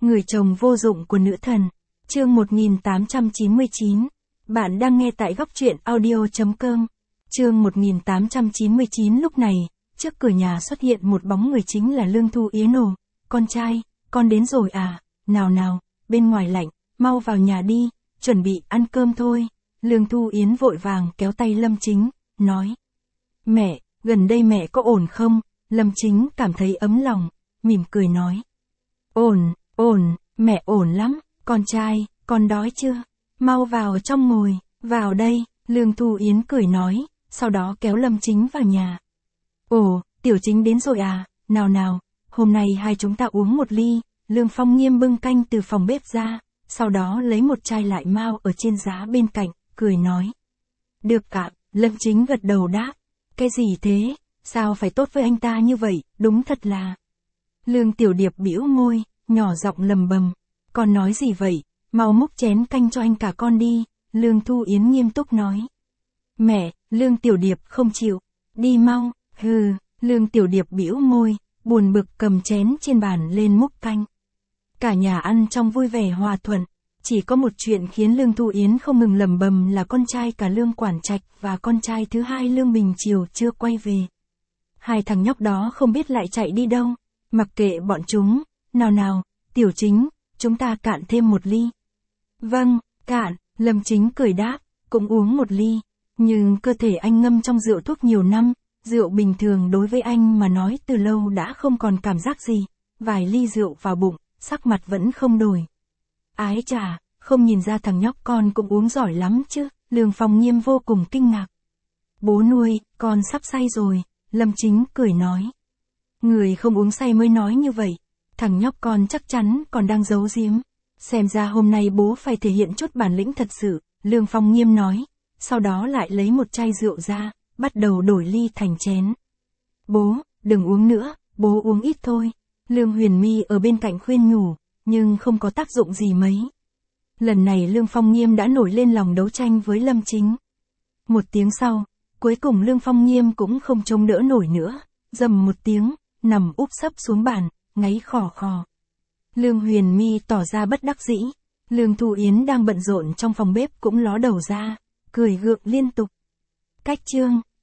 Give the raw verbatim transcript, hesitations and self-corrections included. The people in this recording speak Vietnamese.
Người chồng vô dụng của nữ thần. Chương một nghìn tám trăm chín mươi chín. Bạn đang nghe tại góc truyện audio chấm com. Chương một nghìn tám trăm chín mươi chín. Lúc này, trước cửa nhà xuất hiện một bóng người, chính là Lương Thu Yến. Ồ, con trai, con đến rồi à, nào nào, bên ngoài lạnh, mau vào nhà đi, chuẩn bị ăn cơm thôi. Lương Thu Yến vội vàng kéo tay Lâm Chính, nói. Mẹ, gần đây mẹ có ổn không? Lâm Chính cảm thấy ấm lòng, mỉm cười nói. Ổn, ổn, mẹ ổn lắm, con trai, con đói chưa? Mau vào trong ngồi, vào đây, Lương Thu Yến cười nói, sau đó kéo Lâm Chính vào nhà. Ồ, Tiểu Chính đến rồi à, nào nào, hôm nay hai chúng ta uống một ly. Lương Phong Nghiêm bưng canh từ phòng bếp ra, sau đó lấy một chai lại mau ở trên giá bên cạnh, cười nói. Được ạ, Lâm Chính gật đầu đáp. Cái gì thế, sao phải tốt với anh ta như vậy, đúng thật là. Lương Tiểu Điệp bĩu môi, nhỏ giọng lầm bầm. Con nói gì vậy, mau múc chén canh cho anh cả con đi, Lương Thu Yến nghiêm túc nói. Mẹ, Lương Tiểu Điệp không chịu, đi mau, hừ, Lương Tiểu Điệp bĩu môi, buồn bực cầm chén trên bàn lên múc canh. Cả nhà ăn trong vui vẻ hòa thuận, chỉ có một chuyện khiến Lương Thu Yến không ngừng lầm bầm là con trai cả Lương Quản Trạch và con trai thứ hai Lương Bình Chiều chưa quay về. Hai thằng nhóc đó không biết lại chạy đi đâu, mặc kệ bọn chúng, nào nào, Tiểu Chính, chúng ta cạn thêm một ly. Vâng, cạn, Lâm Chính cười đáp, cũng uống một ly, nhưng cơ thể anh ngâm trong rượu thuốc nhiều năm, rượu bình thường đối với anh mà nói từ lâu đã không còn cảm giác gì, vài ly rượu vào bụng, sắc mặt vẫn không đổi. Ái chà, không nhìn ra thằng nhóc con cũng uống giỏi lắm chứ, Lương Phong Nghiêm vô cùng kinh ngạc. Bố nuôi, con sắp say rồi, Lâm Chính cười nói. Người không uống say mới nói như vậy, thằng nhóc con chắc chắn còn đang giấu giếm. Xem ra hôm nay bố phải thể hiện chút bản lĩnh thật sự, Lương Phong Nghiêm nói, sau đó lại lấy một chai rượu ra, bắt đầu đổi ly thành chén. Bố, đừng uống nữa, bố uống ít thôi, Lương Huyền My ở bên cạnh khuyên nhủ, nhưng không có tác dụng gì mấy. Lần này Lương Phong Nghiêm đã nổi lên lòng đấu tranh với Lâm Chính. Một tiếng sau, cuối cùng Lương Phong Nghiêm cũng không chống đỡ nổi nữa, rầm một tiếng, nằm úp sấp xuống bàn, ngáy khò khò. Lương Huyền My tỏ ra bất đắc dĩ, Lương Thu Yến đang bận rộn trong phòng bếp cũng ló đầu ra, cười gượng liên tục. Cách chương,